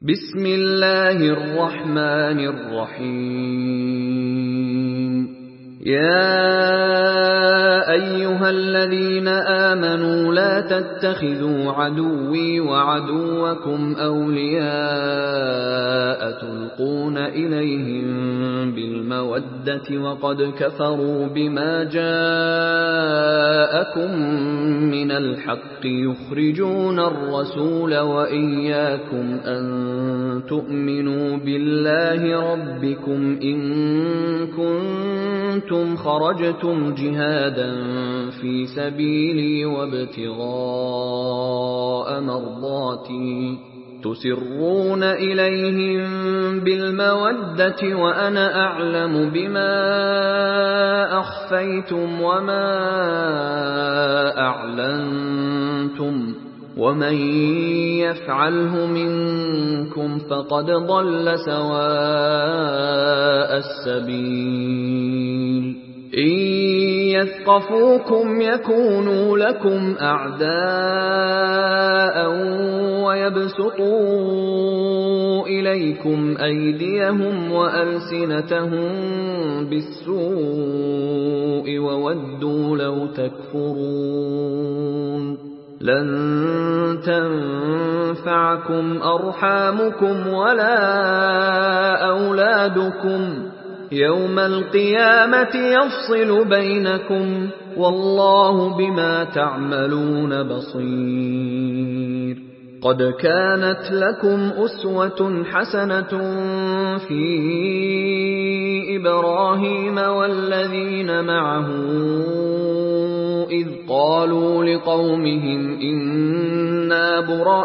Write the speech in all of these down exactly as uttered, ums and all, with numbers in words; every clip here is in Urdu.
بسم الله الرحمن الرحيم يا أيها الذين آمنوا لا تتخذوا عدوي وعدوكم أولياء تلقون إليهم بالمودة وقد كفروا بما جاءكم من الحق يخرجون الرسول وإياكم أن تؤمنوا بالله ربكم إن كنتم خرجتم جهادا في سبيلي وابتغاء مرضاتي تسرون إليهم بالمودة وأنا أعلم بما أخفيتم وما أعلنتم ومن يفعله منكم فقد ضل سواء السبيل إن يثقفوكم يكونوا لكم أعداء ويبسطوا إليكم أيديهم وألسنتهم بالسوء وودوا لو تكفرون لن تنفعكم أرحامكم ولا أولادكم يوم القيامة يفصل بينكم والله بما تعملون بصير قد كانت لكم أسوة حسنة في إبراهيم والذين معه إذ قالوا لقومهم إنا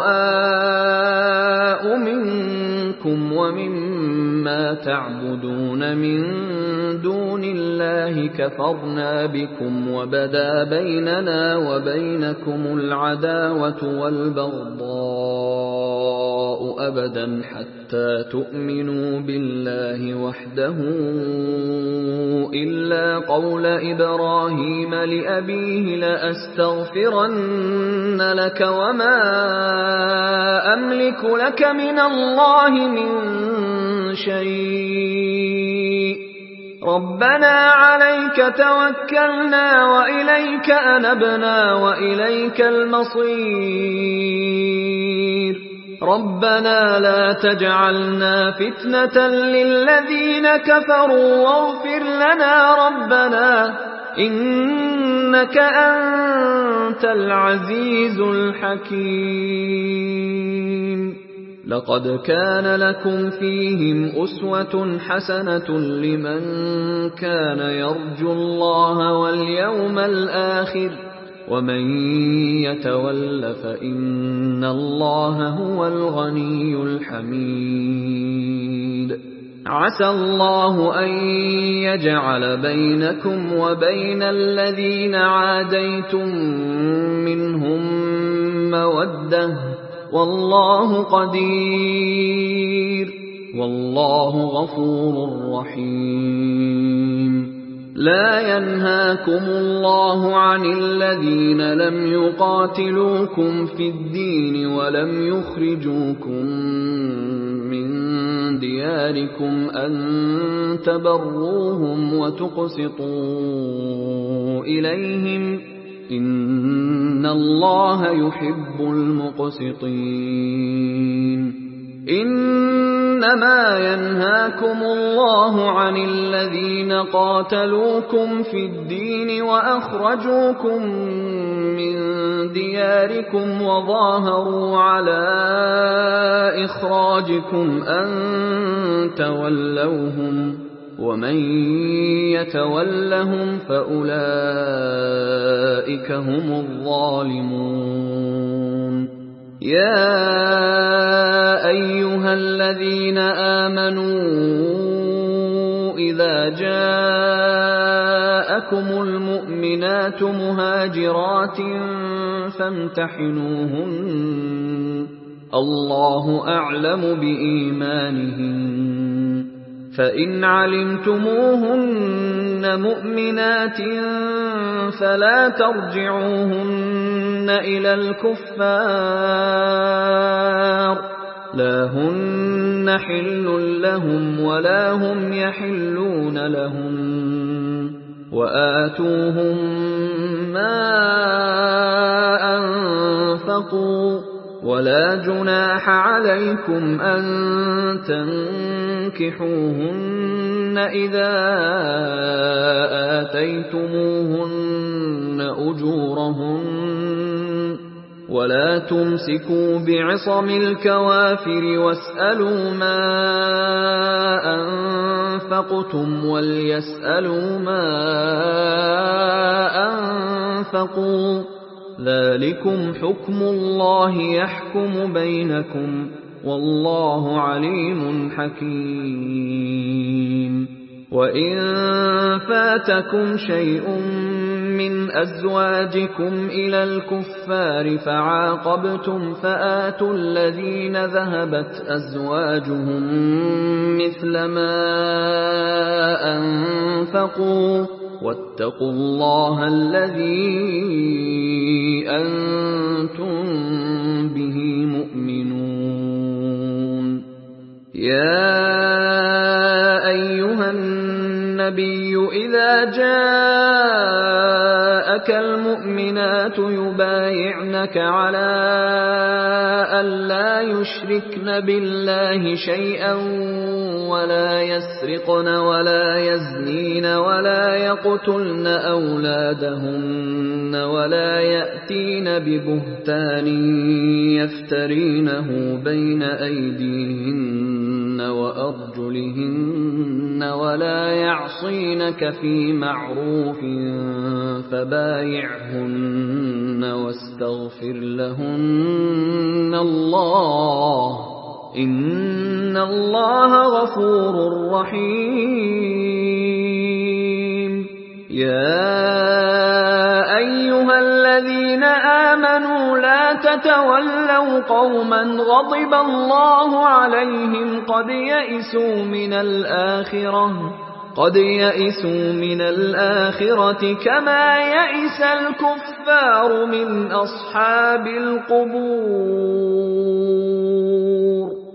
براء منكم ومما تعبدون من دون الله كفرنا بكم وبدا بيننا وبينكم العداوة والبغضاء أبدا حتى تؤمنوا بالله وحده إلا قول إبراهيم لأبيه لأستغفرن لك وما أملك لك من الله من شيء ربنا عليك توكلنا وإليك أنبنا وإليك المصير ربنا لا تجعلنا فتنة للذين كفروا واغفر لنا ربنا إنك أنت العزيز الحكيم لقد كان لكم فيهم أسوة حسنة لمن كان يرجو الله واليوم الآخر ومن يتول فإن الله هو الغني الحميد عسى الله أن يجعل بينكم وبين الذين عاديتم منهم مودة والله قدير والله غفور رحيم لا ينهاكم الله عن الذين لم يقاتلوكم في الدين ولم يخرجوكم من دياركم أن تبروهم وتقسطوا إليهم إن الله يحب المقسطين إنما ينهاكم الله عن الذين قاتلوكم في الدين وأخرجوكم من دياركم وظاهروا على إخراجكم أن تولوهم ومن يتولهم فأولئك هم الظالمون يا أيها الذين آمنوا إذا جاءكم المؤمنات مهاجرات فامتحنوهن الله أعلم بإيمانهن فإن علمتموهن مؤمنات فلا ترجعوهن إلى الكفار لا هن حل لهم ولا هم يحلون لهم وآتوهم ما أنفقوا ولا جناح عليكم أن تنكحوهن إذا آتيتموهن أجورهن ولا تمسكوا بعصم الكوافر واسألوا ما أنفقتم وليسألوا ما أنفقوا ذلكم حكم الله يحكم بينكم والله عليم حكيم. وإن فاتكم شيء من أزواجكم إلى الكفار فعاقبتم فآتوا الذين ذهبت أزواجهم مثل ما أنفقوا واتقوا الله الذي أنتم به مؤمنون. يا أيها النبي إذا جاءك المؤمنات يبايعنك على أن لا يشركن بالله شيئا ولا يسرقن ولا يزنين ولا يقتلن أولادهن ولا يأتين ببهتان يفترينه بين أيديهن وأرجلهن ولا يعصينك في معروف فبايعهن واستغفر لهن الله إن الله غفور رحيم. يا أيها الذين آمنوا لا تتولوا قوما غضب الله عليهم قد يئسوا من الآخرة قد يئسوا من الآخرة كما يئس الكفار من أصحاب القبور.